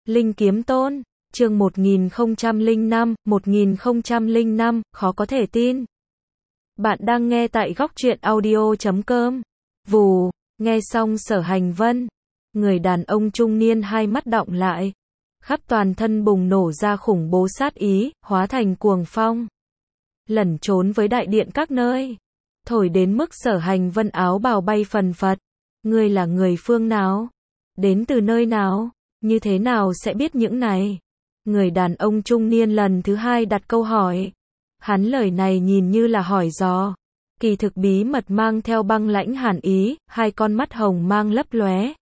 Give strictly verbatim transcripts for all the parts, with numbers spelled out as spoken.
Linh Kiếm Tôn, chương một nghìn không trăm lẻ năm, một nghìn không trăm lẻ năm, khó có thể tin. Bạn đang nghe tại góc truyện audio chấm com. Vù, nghe xong Sở Hành Vân, người đàn ông trung niên hai mắt đọng lại, khắp toàn thân bùng nổ ra khủng bố sát ý, hóa thành cuồng phong, lẩn trốn với đại điện các nơi, thổi đến mức Sở Hành Vân áo bào bay phần phật. Ngươi là người phương nào? Đến từ nơi nào? Như thế nào sẽ biết những này? Người đàn ông trung niên lần thứ hai đặt câu hỏi. Hắn lời này nhìn như là hỏi dò, kỳ thực bí mật mang theo băng lãnh hàn ý, hai con mắt hồng mang lấp lóe,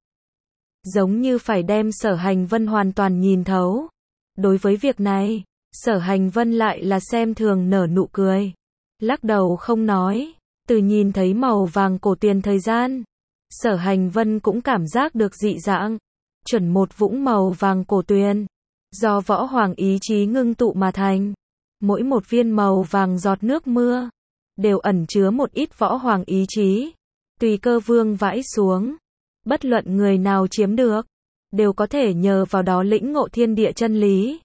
giống như phải đem Sở Hành Vân hoàn toàn nhìn thấu. Đối với việc này, Sở Hành Vân lại là xem thường nở nụ cười, lắc đầu không nói. Từ nhìn thấy màu vàng cổ tuyền thời gian, Sở Hành Vân cũng cảm giác được dị dạng. Chuẩn một vũng màu vàng cổ tuyền, do võ hoàng ý chí ngưng tụ mà thành. Mỗi một viên màu vàng giọt nước mưa, đều ẩn chứa một ít võ hoàng ý chí. Tùy cơ vương vãi xuống, bất luận người nào chiếm được, đều có thể nhờ vào đó lĩnh ngộ thiên địa chân lý.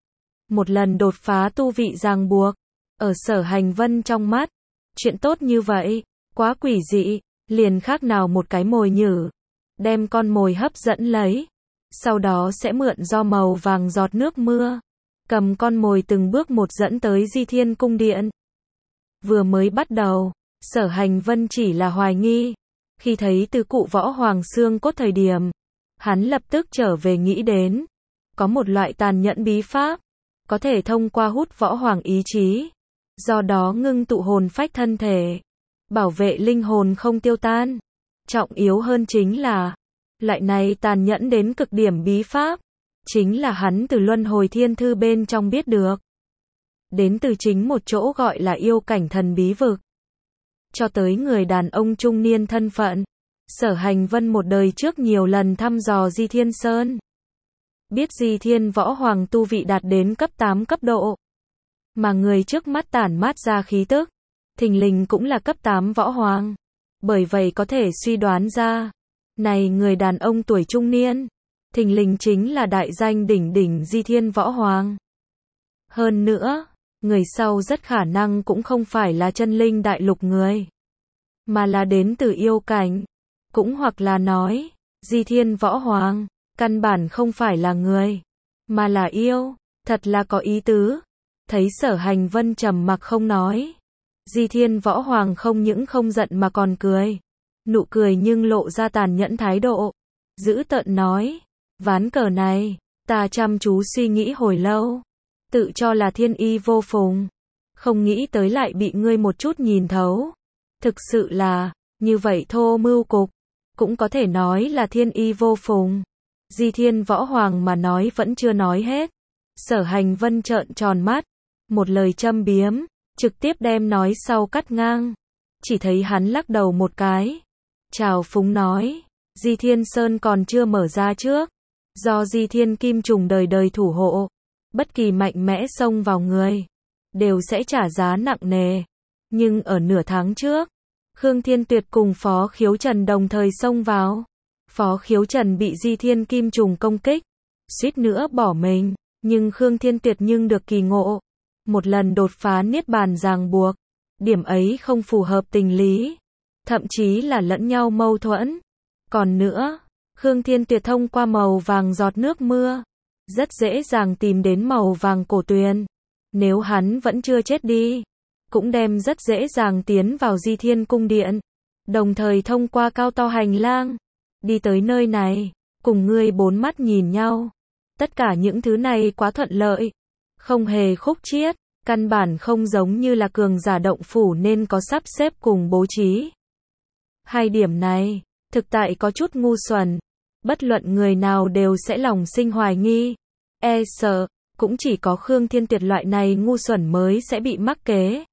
Một lần đột phá tu vị ràng buộc, ở Sở Hành Vân trong mắt, chuyện tốt như vậy, quá quỷ dị, liền khác nào một cái mồi nhử, đem con mồi hấp dẫn lấy, sau đó sẽ mượn do màu vàng giọt nước mưa, cầm con mồi từng bước một dẫn tới Di Thiên Cung Điện. Vừa mới bắt đầu, Sở Hành Vân chỉ là hoài nghi, khi thấy tứ cụ võ hoàng xương cốt thời điểm, hắn lập tức trở về nghĩ đến, có một loại tàn nhẫn bí pháp, có thể thông qua hút võ hoàng ý chí, do đó ngưng tụ hồn phách thân thể, bảo vệ linh hồn không tiêu tan. Trọng yếu hơn chính là, loại này tàn nhẫn đến cực điểm bí pháp, chính là hắn từ Luân Hồi Thiên Thư bên trong biết được. Đến từ chính một chỗ gọi là yêu cảnh thần bí vực. Cho tới người đàn ông trung niên thân phận, Sở Hành Vân một đời trước nhiều lần thăm dò Di Thiên Sơn. Biết Di Thiên võ hoàng tu vị đạt đến cấp tám cấp độ. Mà người trước mắt tản mát ra khí tức, thình lình cũng là cấp tám võ hoàng. Bởi vậy có thể suy đoán ra, này người đàn ông tuổi trung niên, thình lình chính là đại danh đỉnh đỉnh Di Thiên võ hoàng. Hơn nữa, người sau rất khả năng cũng không phải là chân linh đại lục người, mà là đến từ yêu cảnh. Cũng hoặc là nói, Di Thiên võ hoàng, căn bản không phải là người, mà là yêu. Thật là có ý tứ. Thấy Sở Hành Vân trầm mặc không nói, Di Thiên võ hoàng không những không giận mà còn cười. Nụ cười nhưng lộ ra tàn nhẫn thái độ, dữ tợn nói, ván cờ này, ta chăm chú suy nghĩ hồi lâu, tự cho là thiên y vô phùng, không nghĩ tới lại bị ngươi một chút nhìn thấu. Thực sự là, như vậy thô mưu cục, cũng có thể nói là thiên y vô phùng. Di Thiên võ hoàng mà nói vẫn chưa nói hết. Sở Hành Vân trợn tròn mắt, một lời châm biếm, trực tiếp đem nói sau cắt ngang. Chỉ thấy hắn lắc đầu một cái, chào phúng nói, Di Thiên Sơn còn chưa mở ra trước, do Di Thiên Kim Trùng đời đời thủ hộ, bất kỳ mạnh mẽ xông vào người, đều sẽ trả giá nặng nề. Nhưng ở nửa tháng trước, Khương Thiên Tuyệt cùng Phó Khiếu Trần đồng thời xông vào. Phó Khiếu Trần bị Di Thiên Kim Trùng công kích, suýt nữa bỏ mình, nhưng Khương Thiên Tuyệt nhưng được kỳ ngộ, một lần đột phá niết bàn ràng buộc. Điểm ấy không phù hợp tình lý, thậm chí là lẫn nhau mâu thuẫn. Còn nữa, Khương Thiên Tuyệt thông qua màu vàng giọt nước mưa, rất dễ dàng tìm đến màu vàng cổ tuyền. Nếu hắn vẫn chưa chết đi, cũng đem rất dễ dàng tiến vào Di Thiên Cung Điện, đồng thời thông qua cao to hành lang, đi tới nơi này, cùng ngươi bốn mắt nhìn nhau. Tất cả những thứ này quá thuận lợi, không hề khúc chiết, căn bản không giống như là cường giả động phủ nên có sắp xếp cùng bố trí. Hai điểm này, thực tại có chút ngu xuẩn, bất luận người nào đều sẽ lòng sinh hoài nghi, e sợ, cũng chỉ có Khương Thiên Tuyệt loại này ngu xuẩn mới sẽ bị mắc kế.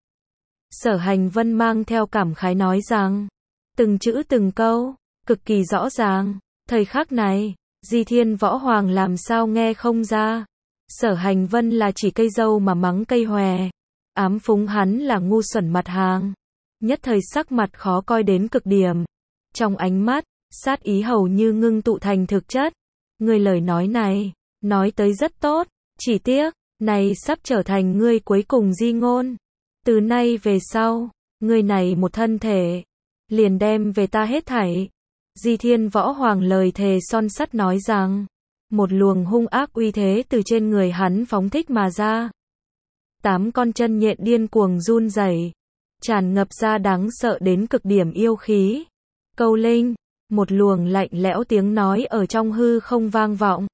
Sở Hành Vân mang theo cảm khái nói rằng, từng chữ từng câu, cực kỳ rõ ràng. Thời khắc này, Di Thiên võ hoàng làm sao nghe không ra. Sở Hành Vân là chỉ cây dâu mà mắng cây hòe, ám phúng hắn là ngu xuẩn mặt hàng. Nhất thời sắc mặt khó coi đến cực điểm. Trong ánh mắt, sát ý hầu như ngưng tụ thành thực chất. Người lời nói này, Nói tới rất tốt, chỉ tiếc, này sắp trở thành ngươi cuối cùng di ngôn. Từ nay về sau, ngươi này một thân thể, liền đem về ta hết thảy. Di Thiên Võ Hoàng lời thề son sắt nói rằng, một luồng hung ác uy thế từ trên người hắn phóng thích mà ra. Tám con chân nhện điên cuồng run rẩy, tràn ngập ra đáng sợ đến cực điểm yêu khí. Câu linh, một luồng lạnh lẽo tiếng nói ở trong hư không vang vọng.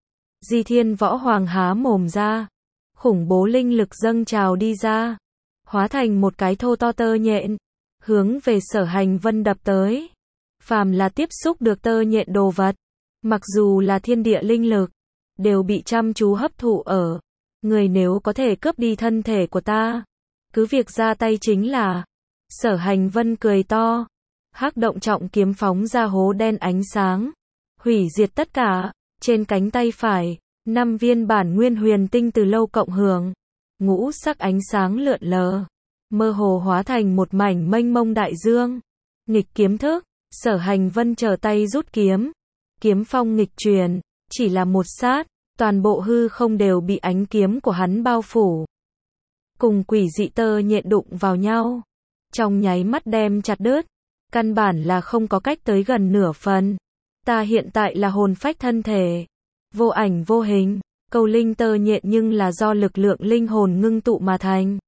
Di Thiên Võ Hoàng há mồm ra, khủng bố linh lực dâng trào đi ra, hóa thành một cái thô to tơ nhện, hướng về Sở Hành Vân đập tới. Phàm là tiếp xúc được tơ nhện đồ vật, mặc dù là thiên địa linh lực, đều bị chăm chú hấp thụ ở. Người nếu có thể cướp đi thân thể của ta, cứ việc ra tay chính là. Sở Hành Vân cười to, hắc động trọng kiếm phóng ra hố đen ánh sáng, hủy diệt tất cả. Trên cánh tay phải, năm viên bản nguyên huyền tinh từ lâu cộng hưởng, ngũ sắc ánh sáng lượn lờ, mơ hồ hóa thành một mảnh mênh mông đại dương. Nghịch kiếm thức, Sở Hành Vân trở tay rút kiếm, kiếm phong nghịch truyền, chỉ là một sát, toàn bộ hư không đều bị ánh kiếm của hắn bao phủ. Cùng quỷ dị tơ nhện đụng vào nhau, trong nháy mắt đem chặt đứt, căn bản là không có cách tới gần nửa phần. Ta hiện tại là hồn phách thân thể, vô ảnh vô hình, câu linh tơ nhện nhưng là do lực lượng linh hồn ngưng tụ mà thành.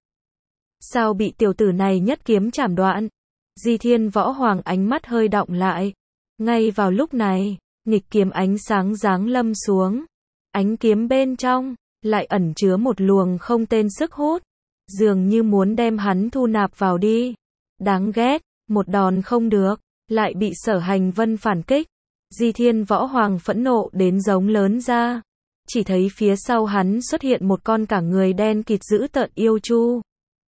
Sao bị tiểu tử này nhất kiếm chảm đoạn? Di Thiên Võ Hoàng ánh mắt hơi động lại. Ngay vào lúc này, nghịch kiếm ánh sáng giáng lâm xuống. Ánh kiếm bên trong, lại ẩn chứa một luồng không tên sức hút, dường như muốn đem hắn thu nạp vào đi. Đáng ghét, một đòn không được, lại bị Sở Hành Vân phản kích. Di Thiên Võ Hoàng phẫn nộ đến giống lớn ra. Chỉ thấy phía sau hắn xuất hiện một con cả người đen kịt dữ tợn yêu chu.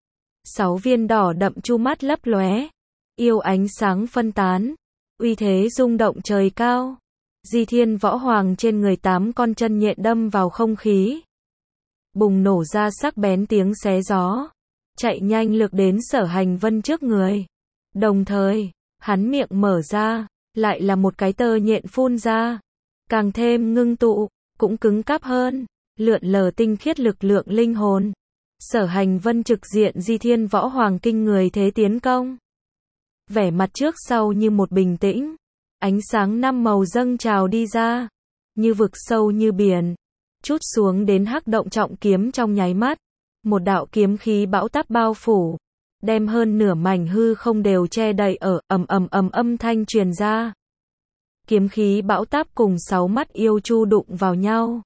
Sáu viên đỏ đậm chu mắt lấp lóe, yêu ánh sáng phân tán, uy thế rung động trời cao. Di Thiên Võ Hoàng trên người tám con chân nhện đâm vào không khí, bùng nổ ra sắc bén tiếng xé gió, chạy nhanh lược đến Sở Hành Vân trước người. Đồng thời, hắn miệng mở ra, lại là một cái tơ nhện phun ra, càng thêm ngưng tụ, cũng cứng cáp hơn, lượn lờ tinh khiết lực lượng linh hồn. Sở Hành Vân trực diện Di Thiên Võ Hoàng kinh người thế tiến công. Vẻ mặt trước sau như một bình tĩnh, ánh sáng năm màu dâng trào đi ra, như vực sâu như biển, chút xuống đến hắc động trọng kiếm trong nháy mắt. Một đạo kiếm khí bão táp bao phủ, đem hơn nửa mảnh hư không đều che đậy ở, ầm ầm ầm âm thanh truyền ra. Kiếm khí bão táp cùng sáu mắt yêu chu đụng vào nhau,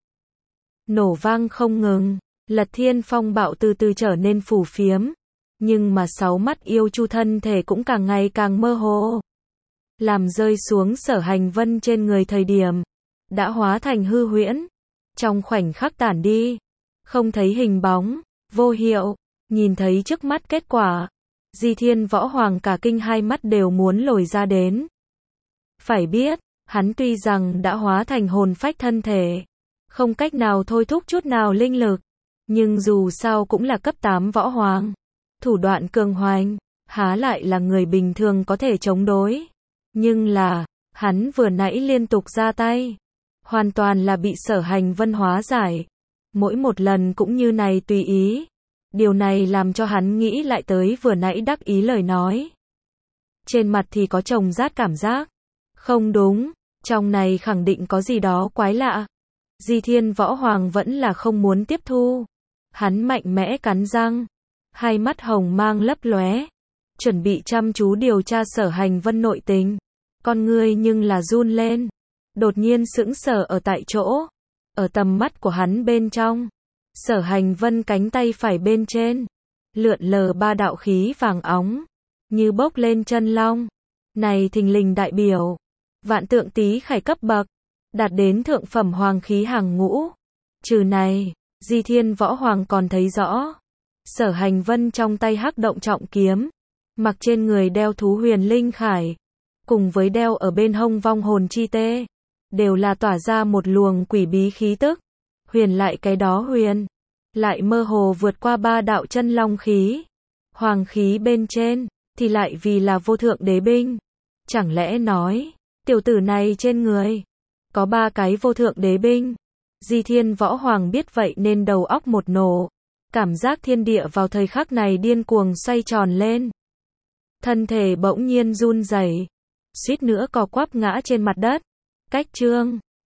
nổ vang không ngừng, Lật Thiên phong bạo từ từ trở nên phù phiếm, nhưng mà sáu mắt yêu chu thân thể cũng càng ngày càng mơ hồ. Làm rơi xuống Sở Hành Vân trên người thời điểm, đã hóa thành hư huyễn, trong khoảnh khắc tản đi, không thấy hình bóng, vô hiệu. Nhìn thấy trước mắt kết quả, Di Thiên Võ Hoàng cả kinh hai mắt đều muốn lồi ra đến. Phải biết, hắn tuy rằng đã hóa thành hồn phách thân thể, không cách nào thôi thúc chút nào linh lực, nhưng dù sao cũng là cấp tám võ hoàng, thủ đoạn cường hoành, há lại là người bình thường có thể chống đối. Nhưng là, hắn vừa nãy liên tục ra tay, hoàn toàn là bị Sở Hành Vân hóa giải, mỗi một lần cũng như này tùy ý. Điều này làm cho hắn nghĩ lại tới vừa nãy đắc ý lời nói. Trên mặt thì có chồng rát cảm giác. Không đúng, trong này khẳng định có gì đó quái lạ. Di Thiên Võ Hoàng vẫn là không muốn tiếp thu. Hắn mạnh mẽ cắn răng, hai mắt hồng mang lấp lóe, chuẩn bị chăm chú điều tra Sở Hành Vân nội tình. Con ngươi nhưng là run lên, đột nhiên sững sờ ở tại chỗ. Ở tầm mắt của hắn bên trong, Sở Hành Vân cánh tay phải bên trên, lượn lờ ba đạo khí vàng óng, như bốc lên chân long. Này thình lình đại biểu vạn tượng tý khải cấp bậc, đạt đến thượng phẩm hoàng khí hàng ngũ. Trừ này, Di Thiên Võ Hoàng còn thấy rõ, Sở Hành Vân trong tay hắc động trọng kiếm, mặc trên người đeo thú huyền linh khải, cùng với đeo ở bên hông vong hồn chi tê, đều là tỏa ra một luồng quỷ bí khí tức. Huyền lại cái đó huyền, lại mơ hồ vượt qua ba đạo chân long khí. Hoàng khí bên trên, thì lại vì là vô thượng đế binh. Chẳng lẽ nói, tiểu tử này trên người, có ba cái vô thượng đế binh? Di Thiên Võ Hoàng biết vậy nên đầu óc một nổ. Cảm giác thiên địa vào thời khắc này điên cuồng xoay tròn lên. Thân thể bỗng nhiên run rẩy, suýt nữa co quắp ngã trên mặt đất. Cách chương